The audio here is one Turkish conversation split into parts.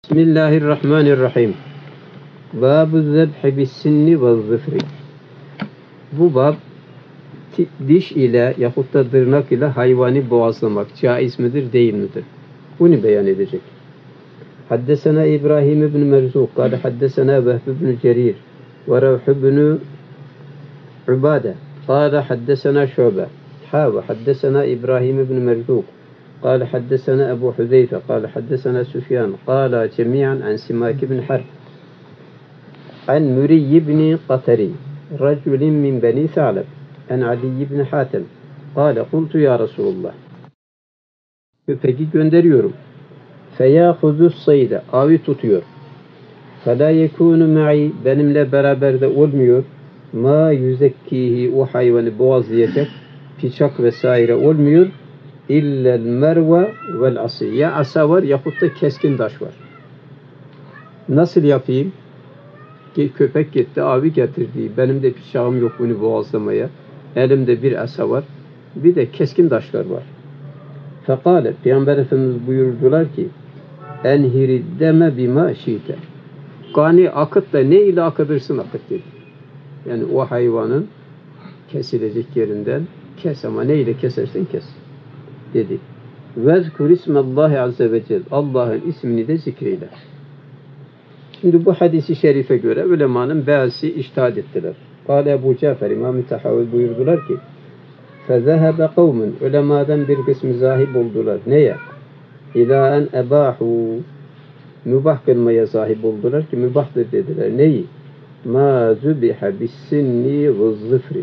Bismillahirrahmanirrahim. Bab-ı zebhi bis-sinni ve zıfri. Bu bab diş ile yahut da tırnak ile hayvanı boğazlamak caiz midir, değil midir? Bunu beyan edecek. Haddesena İbrahim ibn Merzuk, kâle haddesena Vehb ibn Cerir ve Revh ibn Ubade, kâle haddesena Şube, ve haddesena İbrahim ibn Merzuk, قال حدثنا أبو حذيفة قال حدثنا سفيان قال جميعا عن سماك بن حرب عن مري بن قتري رجل من بني ثعلب عن علي بن حاتم قال قلت يا رسول الله köpeği gönderiyorum feyahuzu sayda avi tutuyor fela yekunu ma'i benimle beraber de olmuyor ma yüzekkihi o hayvanı boğazlayacak bıçak vesaire olmuyor İllel merve vel ası. Ya asa var yahut da keskin taş var. Nasıl yapayım? Köpek gitti, abi getirdi. Benim de bıçağım yok bunu boğazlamaya. Elimde bir asa var. Bir de keskin taşlar var. Fekale, Peygamber Efendimiz buyurdular ki enhiri deme bima şiite. Kanı akıt da ne ile akıtırsın akıt dedi. Yani o hayvanın kesilecek yerinden kes ama ne ile kesersen kes dedi. Vezkur ismallahi azze ve celle. Allah'ın ismini de zikreyle. Şimdi bu hadisi şerife göre ulemanın bazısı içtihat ettiler. Kâle Ebu Cafer İmam-ı Tahavi buyurdular ki فَذَهَبَ قَوْمٌ ulemadan bir kısmı zahip oldular. Neye? İlâ en ebâhû mübah kılmaya zahip oldular ki mübahtır dediler. Neyi? مَا زُبِحَ بِالسِّنِّ وَالظِّفْرِ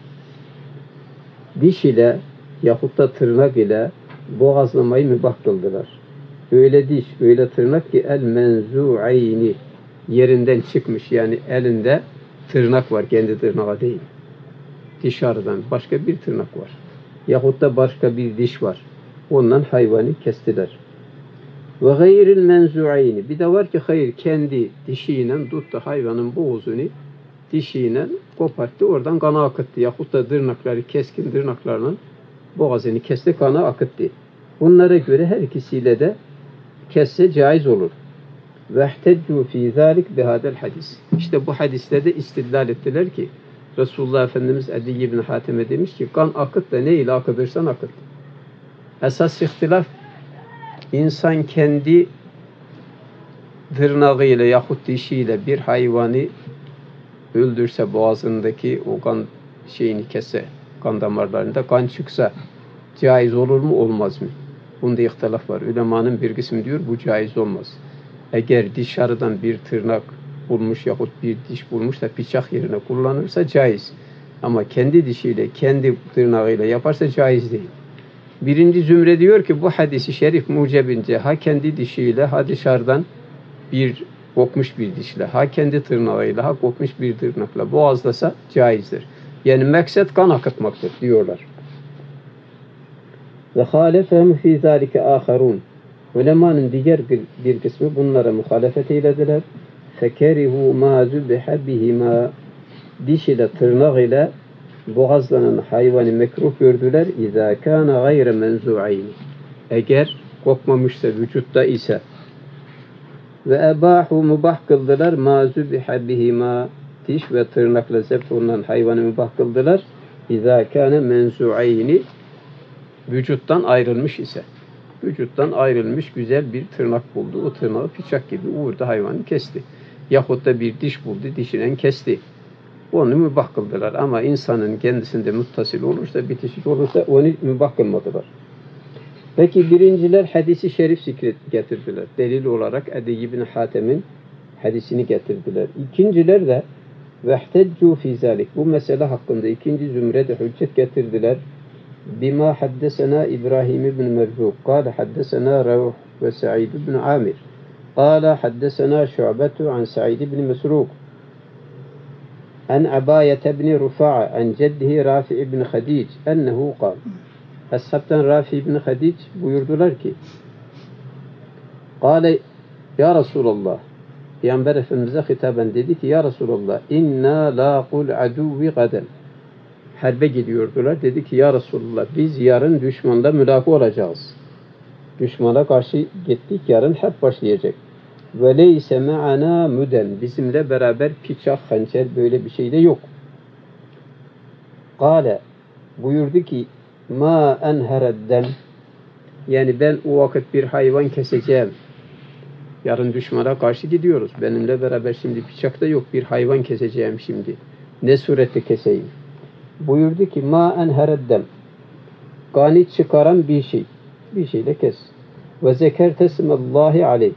diş ile yahut da tırnak ile boğazlamayı mübah kıldılar. Öyle diş, öyle tırnak ki el menzu'ayni yerinden çıkmış yani elinde tırnak var, kendi tırnağı değil. Dışarıdan başka bir tırnak var. Yahut da başka bir diş var. Ondan hayvanı kestiler. Ve gayril menzu'ayni bir de var ki hayır kendi dişiyle tuttu hayvanın boğazını dişiyle koparttı, oradan kanı akıttı. Yahut da tırnakları, keskin tırnaklarla boğazını kesti, kanı akıttı. Bunlara göre her ikisiyle de kesse caiz olur. Vehteccu fî zâlik bihâdel hadis. İşte bu hadiste de istidlal ettiler ki Resulullah Efendimiz Adi ibn Hatem'e demiş ki kan akıt da ne ile akıtırsan akıt. Esas ihtilaf insan kendi tırnağıyla yahut dişiyle bir hayvanı öldürse boğazındaki o kan şeyini kesse, kan damarlarında kan çıksa caiz olur mu olmaz mı? Bunda ihtilaf var. Ulemanın bir kısmı diyor bu caiz olmaz. Eğer dışarıdan bir tırnak bulmuş yahut bir diş bulmuş da bıçak yerine kullanırsa caiz. Ama kendi dişiyle, kendi tırnağıyla yaparsa caiz değil. Birinci zümre diyor ki bu hadisi şerif mucebince ha kendi dişiyle ha dışarıdan bir kopmuş bir dişle, ha kendi tırnağıyla, ha kopmuş bir tırnakla boğazlasa caizdir. Yani maksat kan akıtmaktır diyorlar. Ve halefehum fî zâlike âkharûn. Ulemanın diğer bir kısmı bunlara muhalefet eylediler. Fekerihû mâ zübihe bihimâ diş ile tırnak ile boğazlanan hayvanı mekruh gördüler. İzâ kâne gayre menzu'ayn. Eğer kopmamışsa vücutta ise ve ebâhu mubah kıldılar mâ zübihe bihimâ diş ve tırnakla zebh olunan hayvanı mübah kıldılar. İzâ kâne menzu'ayni vücuttan ayrılmış ise. Vücuttan ayrılmış güzel bir tırnak buldu. O tırnağı bıçak gibi vurdu hayvanı kesti. Yahut da bir diş buldu, dişiyle kesti. Onu mübah kıldılar. Ama insanın kendisinde muttasil olursa, bitişik olursa onu mübah kılmadılar. Peki birinciler hadisi şerif getirdiler. Delil olarak Adi ibn Hatem'in hadisini getirdiler. İkinciler de vehteccu fî zâlik. Bu mesele hakkında ikinci zümrede hüccet getirdiler. Bima haddesena İbrahim ibn Merzuk. Kâle haddesena Revh ve Sa'id ibn Amir. Kâle haddesena Şu'betu an Sa'id ibn Mesruk. An Abayet ibn Rufa'a. An ceddihi Rafi ibn Khadic. Ennehu kâle. Ashabtan Rafi ibn Khadic buyurdular ki Kâle ya Resulallah Peygamber Efendimiz'e hitaben dedi ki ya Resulallah inna lâkul aduvvi gaden harbe gidiyordular. Dedi ki ya Resulullah biz yarın düşmanla mülaka olacağız. Düşmana karşı gittik yarın harp başlayacak. Ve leyse me'ana müden. Bizimle beraber bıçak, hançer böyle bir şey de yok. Kale buyurdu ki ma enheredden, yani ben o vakit bir hayvan keseceğim. Yarın düşmana karşı gidiyoruz. Benimle beraber şimdi bıçak da yok. Bir hayvan keseceğim şimdi. Ne surette keseyim? Buyurdu ki ma enhereddem. Gani çıkaran bir şey. Bir şeyle kes. Ve zekerte smallahi aleyh.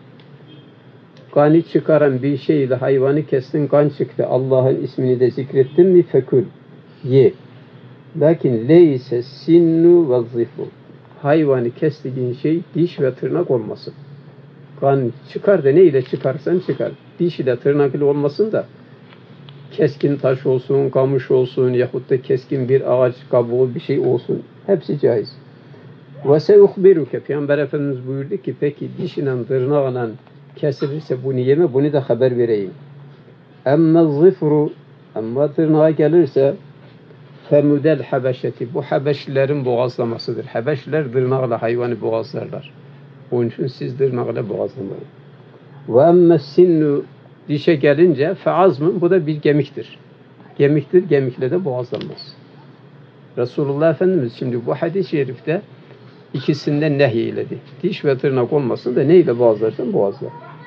Gani çıkaran bir şeyle hayvanı kestin, kan çıktı. Allah'ın ismini de zikrettin mi fekül. Ye. Lakin leyse sinnu ve zifu. Hayvanı kestiğin şey diş ve tırnak olmasın. Kan çıkar da neyle çıkarsan çıkar. Diş ile tırnak ile olmasın da keskin taş olsun, kamış olsun yahut da keskin bir ağaç kabuğu bir şey olsun. Hepsi caiz. Ve seuhbiruke. Peygamber Efendimiz buyurdu ki peki dişle tırnağıyla kesilirse bunu yeme, bunu da haber vereyim. Emme zifru, ama tırnağa gelirse femudel habeşeti. Bu Habeşlilerin boğazlamasıdır. Habeşliler tırnağıyla hayvanı boğazlarlar. Onun için siz tırnağıyla boğazlamayın. Ve emme sinnu, dişe gelince feazmın, bu da bir gemiktir. Gemiktir, gemikle de boğazlanmaz. Resulullah Efendimiz şimdi bu hadis-i şerifte ikisinden nehyeledi. Diş ve tırnak olmasın da neyle boğazlarsan boğazla.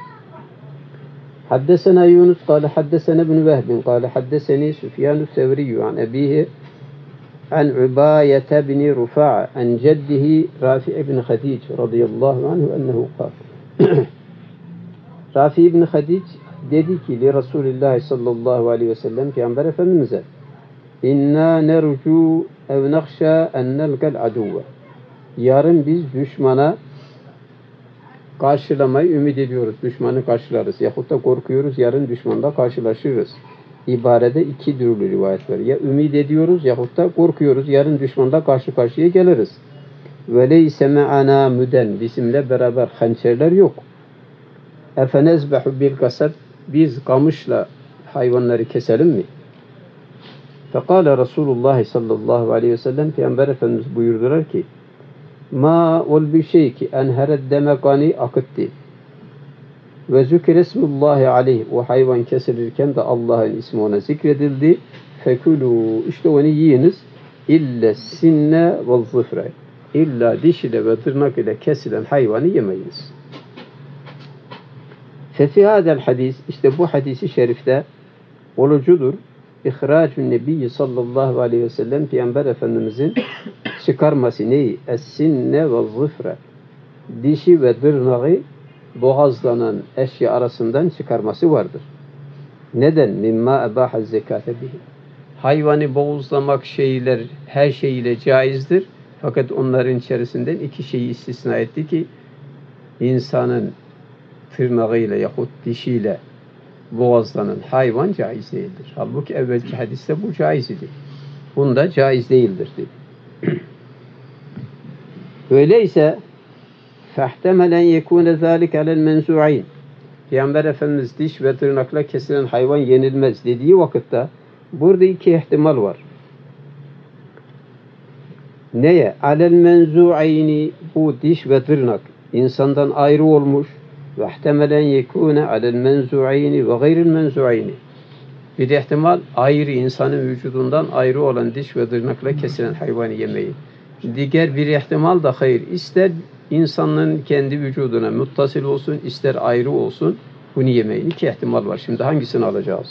Haddesena Yunus kâle haddesena ibn Vehbin kâle haddeseni Süfyan-ı Sevriyyü an ebihi an Ubayete bin Rufa'a an ceddihi Rafi ibn Hadic radıyallahu anhu ennehu kâle. Rafi ibn Hadic dedi ki li Resulullah sallallahu aleyhi ve sellem Peygamber Efendimiz'e İnna nercu ev nakhşa en nelqel aduve. Yarın biz düşmana karşılamayı ümit ediyoruz. Düşmanı karşılarız. Yahut da korkuyoruz. Yarın düşmanla karşılaşırız. İbarede iki türlü rivayet var. Ya ümit ediyoruz yahut da korkuyoruz. Yarın düşmanla karşı karşıya geliriz. Ve leyse me'ana müden. Bizimle beraber hançerler yok. Efenezbehu bil kasab. Biz kamışla hayvanları keselim mi? Fekale Resulullah sallallahu aleyhi ve sellem Peygamber Efendimiz buyurdular ki ma ol bir şey ki enhered demekani akıttı. Ve zükir esmullahi aleyh. O hayvan kesilirken de Allah'ın ismi ona zikredildi. Fekulu, işte onu yiyiniz. İlle sinne ve zıfre. İlla diş ile ve tırnak ile kesilen hayvanı yemeyiniz. Fefi hadel hadis, işte bu hadisi şerifte olucudur. İhracun Nebi sallallahu aleyhi ve sellem Peygamber Efendimizin çıkarması neyi? Es-sinne ve zıfre. Dişi ve tırnağı boğazlanan eşya arasından çıkarması vardır. Neden? Mimma ebaha zekate bihi. Hayvanı boğazlamak şeyler her şeyiyle caizdir. Fakat onların içerisinden iki şeyi istisna etti ki insanın tırnağıyla yahut dişiyle boğazlanan hayvan caiz değildir. Halbuki evvelki hadiste bu caiz idi. Bunda caiz değildir dedi. Öyleyse فَاحْتَمَلَنْ يَكُونَ ذَٰلِكَ عَلَى الْمَنْزُعَيْنِ. Peygamber Efendimiz diş ve tırnakla kesilen hayvan yenilmez dediği vakitte burada iki ihtimal var. Neye? عَلَى الْمَنْزُعَيْنِ, bu diş ve tırnak insandan ayrı olmuş. وَاحْتَمَلَنْ يَكُونَ عَلَى الْمَنْزُعَيْنِ وَغَيْرِ الْمَنْزُعَيْنِ. Bir ihtimal ayrı, insanın vücudundan ayrı olan diş ve tırnakla kesilen hayvanı yemeyi. Diğer bir ihtimal da hayır. İster insanın kendi vücuduna muttasıl olsun, ister ayrı olsun, bunu yemeyin. İki ihtimal var. Şimdi hangisini alacağız?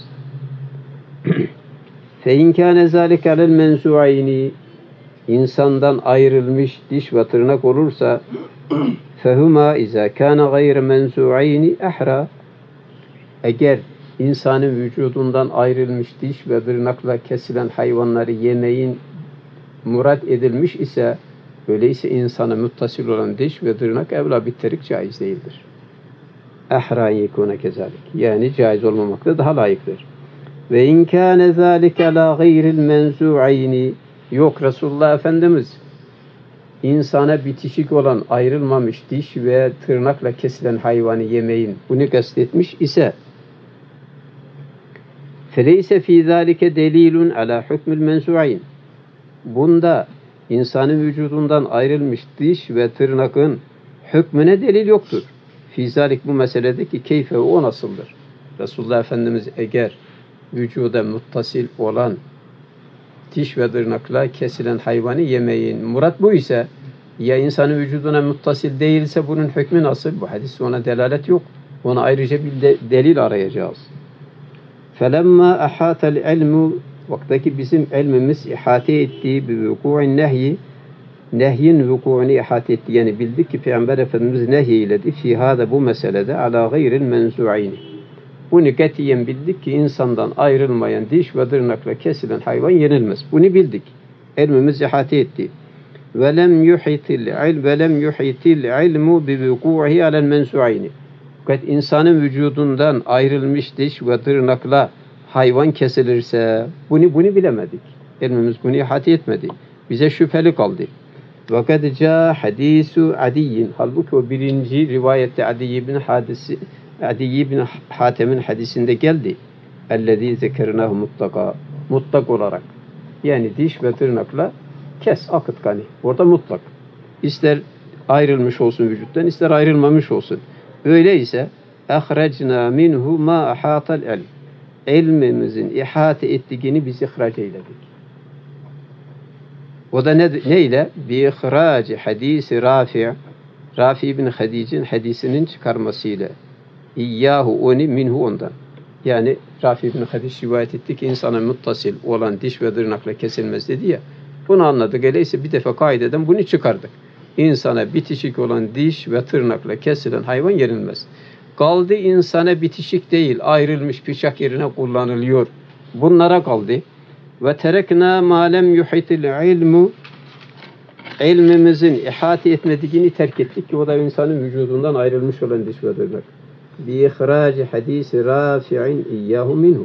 فَاِنْ كَانَ ذَٰلِكَ عَلَى الْمَنْزُعَيْنِ, insandan ayrılmış diş ve tırnak olursa فَهُمَا اِذَا كَانَ غَيْرَ مَنْزُعَيْنِ اَحْرَى. Eğer insanın vücudundan ayrılmış diş ve tırnakla kesilen hayvanları yemeyin murat edilmiş ise, öyleyse insana muttasıl olan diş ve tırnak evla bitterik caiz değildir. Ehra yekûne kezalik. Yani caiz olmamakta daha layıktır. Ve in kâne zâlike lâ gayril menzû'ayni. Yok, Resulullah Efendimiz insana bitişik olan ayrılmamış diş ve tırnakla kesilen hayvanı yemeyin bunu kastetmiş ise feleyse fî zâlike delîlun alâ hukmil menzû'ayn. Bunda insanın vücudundan ayrılmış diş ve tırnakın hükmüne delil yoktur. Fizalik bu meseledeki keyfe o nasıldır? Resulullah Efendimiz eğer vücuda muttasil olan diş ve tırnakla kesilen hayvanı yemeyin murat bu ise ya insanın vücuduna muttasil değilse bunun hükmü nasıl? Bu hadis ona delalet yok. Ona ayrıca bir delil arayacağız. فَلَمَّا أَحَاتَ الْعِلْمُ vaktaki bizim ilmimiz ihate ettiği bir vuku'in nehyi nehyin vuku'unu ihate etti. Yani bildik ki Peygamber Efendimiz nehyiledi fihâda bu meselede ala gayril menzu'ini. Bunu katiyen bildik ki insandan ayrılmayan diş ve tırnakla kesilen hayvan yenilmez. Bunu bildik. İlmimiz ihate etti. Velem yuhitil ilmu bi vuku'ihi alel mensu'ini. Fakat insanın vücudundan ayrılmış diş ve tırnakla hayvan kesilirse bunu bilemedik. İlmimiz bunu ihate etmedi. Bize şüpheli kaldı. Fakat ca hadisu Adi'in. Halbuki o birinci rivayette Adi bin Hatem'in hadisinde geldi. Ellezî zekernahu mutlak olarak. Yani diş ve tırnakla kes, akıt gani. Orada mutlak. İster ayrılmış olsun vücuttan, ister ayrılmamış olsun. Öyleyse ahrecna minhu ma ahatal ilm. İlmimizin ihate ettiğini biz ihraç eyledik. O da ne ile? Bi ihraci hadisi Rafi bin Hadic'in hadisinin çıkarmasıyla. İyyahu oni minhu ondan. Yani Rafi bin Hadic rivayet etti ki insana muttasil olan diş ve tırnakla kesilmez dedi ya. Bunu anladık. Öyleyse bir defa kaideden bunu çıkardık. İnsana bitişik olan diş ve tırnakla kesilen hayvan yenilmez. Kaldı insana bitişik değil, ayrılmış bıçak yerine kullanılıyor. Bunlara kaldı. Ve terekna ma lem yuhitil ilmu. İlmimizin ihate etmediğini terk ettik ki o da insanın vücudundan ayrılmış olan diş ve tırnak. Bi ihraci hadisi Rafi'in iyyahu minhu.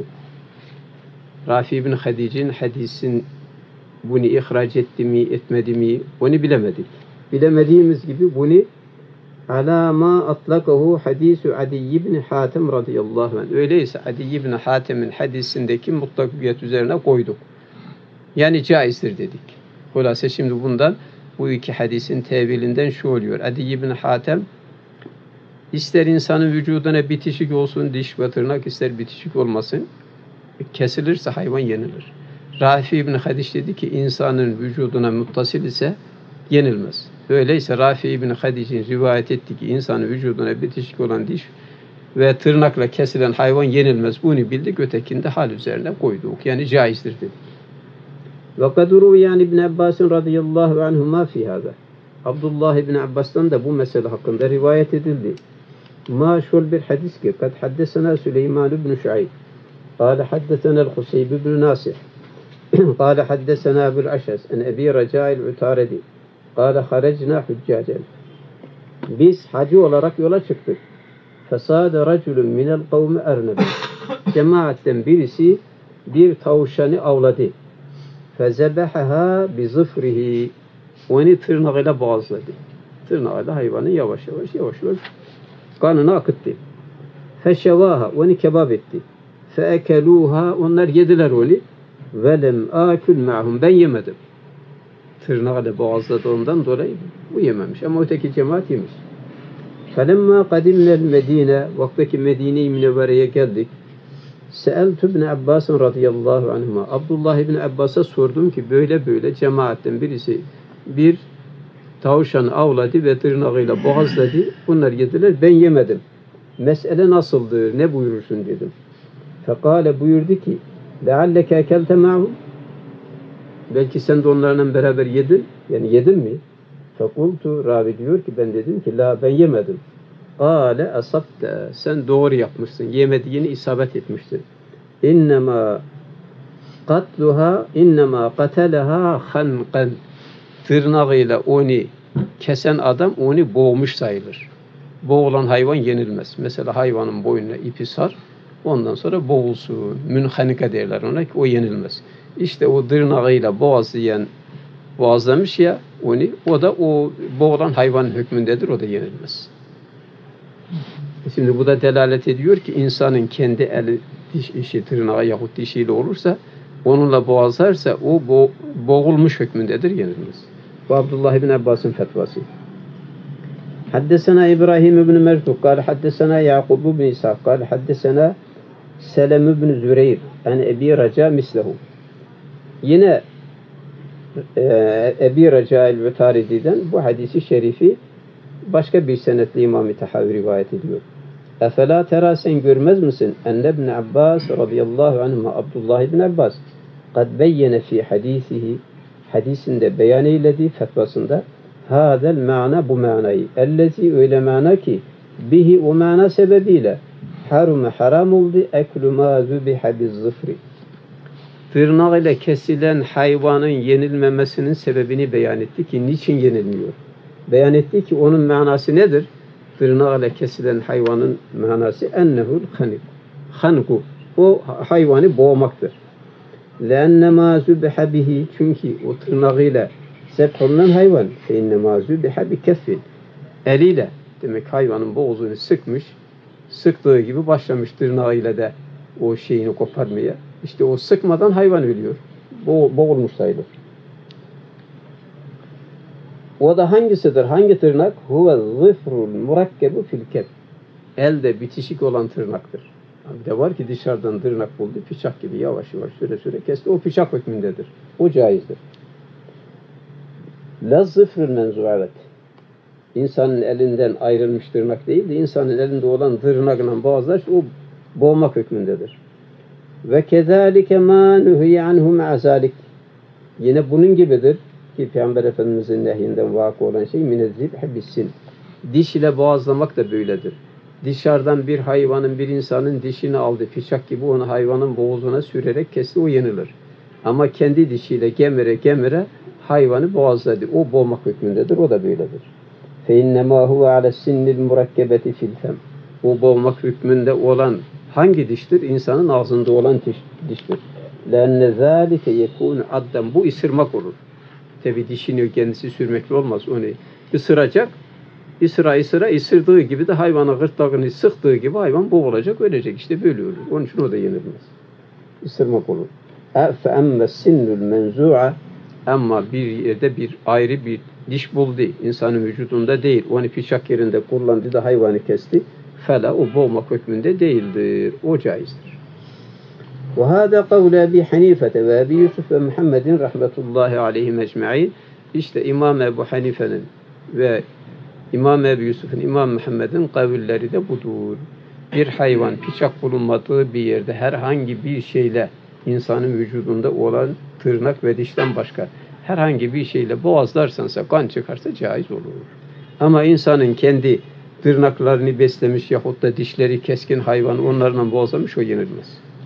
Rafi bin Hadic'in hadisin bunu ihraç etti mi, etmedi mi onu bilemedik. Bilemediğimiz gibi bunu ala ma atlakahu hadisu Adi ibn Hatem radıyallahu anh. Öyleyse Adi ibn Hatem'in hadisindeki mutlakiyet üzerine koyduk. Yani caizdir dedik. Hulasa şimdi bundan bu iki hadisin tevilinden şu oluyor. Adi ibn Hatem ister insanın vücuduna bitişik olsun diş ve tırnak, ister bitişik olmasın, kesilirse hayvan yenilir. Rafi ibn Hadic dedi ki insanın vücuduna muttasil ise yenilmez. Öyleyse Rafi ibn Hadic'in rivayet ettiği ki insanın vücuduna bitişik olan diş ve tırnakla kesilen hayvan yenilmez. Bunu bildik, ötekinde hal üzerine koyduk. Yani caizdir dedik. Ve kadru yani İbn Abbas radıyallahu anhuma fi hada. Abdullah ibn Abbas'tan da bu mesele hakkında rivayet edildi. Maşhur bir hadis ki kad haddesena Süleyman ibn Şuayb. قال حدثنا الخصيب بن ناصح قال حدثنا أبو الأشعث عن أبي رجاء العتاردي قال خرجنا حجاجا. Biz hacı olarak yola çıktık. Fesade raculun minel kavmi ernebe. Cemaatten birisi bir tavşanı avladı. Fezebehaha bi zıfrihi. Onu tırnağıyla boğazladı. Tırnağıyla hayvanı yavaş yavaş kanını akıttı. Feşevaha. Onu kebap etti. Feekeluha. Onlar yediler onu. Velem akül ma'hum. Ben yemedim. Tırnağıyla boğazladığından dolayı bu yememiş. Ama öteki cemaat yemiş. Felemma kadimnel Medine. Vaktaki Medine-i Münevvere'ye geldik. Seeltü ibn Abbas radıyallahu anhuma. Abdullah ibn Abbas'a sordum ki böyle cemaatten birisi bir tavşan avladı ve tırnağıyla boğazladı. Bunlar yediler. Ben yemedim. Mesele nasıldır? Ne buyurursun dedim. Fekale buyurdu ki lealleke ekelte ma'hum. Belki sen de onlarla beraber yedin. Yani yedin mi? Fekultu ravi diyor ki ben dedim ki la ben yemedim. Kale asabte. Sen doğru yapmışsın. Yemediğini isabet etmişsin. İnnemâ kateleha hanqan. Tırnağıyla onu kesen adam onu boğmuş sayılır. Boğulan hayvan yenilmez. Mesela hayvanın boynuna ipi sar. Ondan sonra boğulsun. Münhanika derler ona ki o yenilmez. İşte o tırnağıyla boğazlamış ya onu, o da o boğulan hayvanın hükmündedir. O da yenilmez. Şimdi bu da delalet ediyor ki insanın kendi eli dişi tırnağı yahut dişiyle olursa onunla boğazlarsa o boğulmuş hükmündedir, yenilmez. Bu Abdullah ibn Abbas'ın fetvası. Haddesena İbrahim ibn Mertuk kâle haddesena Yakub ibn İshak kâle haddesena Selem ibn Züreyr yani Ebi Raca mislehu. Yine Ebi Raca el-Vetaridi'den bu hadisi şerifi başka bir senetli İmam-ı Tahavi rivayet ediyor. Efela tera sen görmez misin? Enne ibn Abbas radıyallahu anhuma Abdullah ibn Abbas kad beyyene fi hadisihi hadisinde beyan eylediği fetvasında hadel ma'na bu manayı ellezi öyle mana ki bihi o mana sebebiyle haram oldu eklu ma zubiha biz zıfri tırnak ile kesilen hayvanın yenilmemesinin sebebini beyan etti ki niçin yenilmiyor? Beyan etti ki onun manası nedir? Tırnak ile kesilen hayvanın manası ennehul hanik. Hanku. O hayvanı boğmaktır. لَاَنَّمَا زُبِحَ بِهِ çünkü o tırnağıyla zebholunan hayvan فَاِنَّمَا زُبِحَ بِكَفٍ eliyle demek hayvanın boğazını sıkmış, sıktığı gibi başlamış tırnağıyla da o şeyini koparmaya. İşte o sıkmadan hayvan ölüyor. Boğulmuş sayılır. O da hangisidir? Hangi tırnak? Huve zıfrul murakkebu fil kef. Elde bitişik olan tırnaktır. Bir de var ki dışarıdan tırnak buldu, bıçak gibi yavaş yavaş süre kesti. O bıçak hükmündedir. O caizdir. La zıfrul menzuavet. İnsanın elinden ayrılmış tırnak değil de insanın elinde olan tırnakla boğazlar o boğmak hükmündedir. Ve kezalike ma nuhiye anhu ma'azalik. Yine bunun gibidir ki Peygamber Efendimiz'in nehyinden vakı olan şey minezzibhe bissin. Diş ile boğazlamak da böyledir. Dışarıdan bir hayvanın, bir insanın dişini aldı, bıçak gibi onu hayvanın boğazına sürerek kesti, o yenilir. Ama kendi dişiyle gemire hayvanı boğazladı. O boğmak hükmündedir, o da böyledir. فَاِنَّمَا هُوَ عَلَى السِّنِّ الْمُرَكَّبَةِ فِي الْفَمِ. O boğmak hükmünde olan hangi diştir? İnsanın ağzında olan diştir. لَاَنَّ ذَٰلِكَ يَكُونُ عَدَّمْ. Bu ısırmak olur. Tabi dişini kendisi sürmekle olmaz. Onu ısıracak. Isırdığı gibi de hayvanın gırtlağını sıktığı gibi hayvan boğulacak, ölecek. İşte böyle olur. Onun için o da yenilmez. Isırmak olur. فَاَمَّ السِّنُّ الْمَنْزُوعَ. Ama bir yerde ayrı bir diş buldu. İnsanın vücudunda değil. Onu bıçak yerinde kullandı da hayvanı kesti. Fela o boğmak hükmünde değildir. O caizdir. وَهَذَا قَوْلَ أَبِي حَنِيفَةَ وَأَبِي يُوسُفَ وَمُحَمَّدٍ rahmetullahi aleyhim ecma'in. İşte İmam Ebu Hanife'nin ve İmam Ebu Yusuf'un, İmam Muhammed'in kavulleri de budur. Bir hayvan bıçak bulunmadığı bir yerde herhangi bir şeyle insanın vücudunda olan tırnak ve dişten başka herhangi bir şeyle boğazlarsansa, kan çıkarsa caiz olur. Ama insanın kendi tırnaklarını beslemiş yahut da dişleri keskin hayvan onlarla boğazlamış, o yenilmez.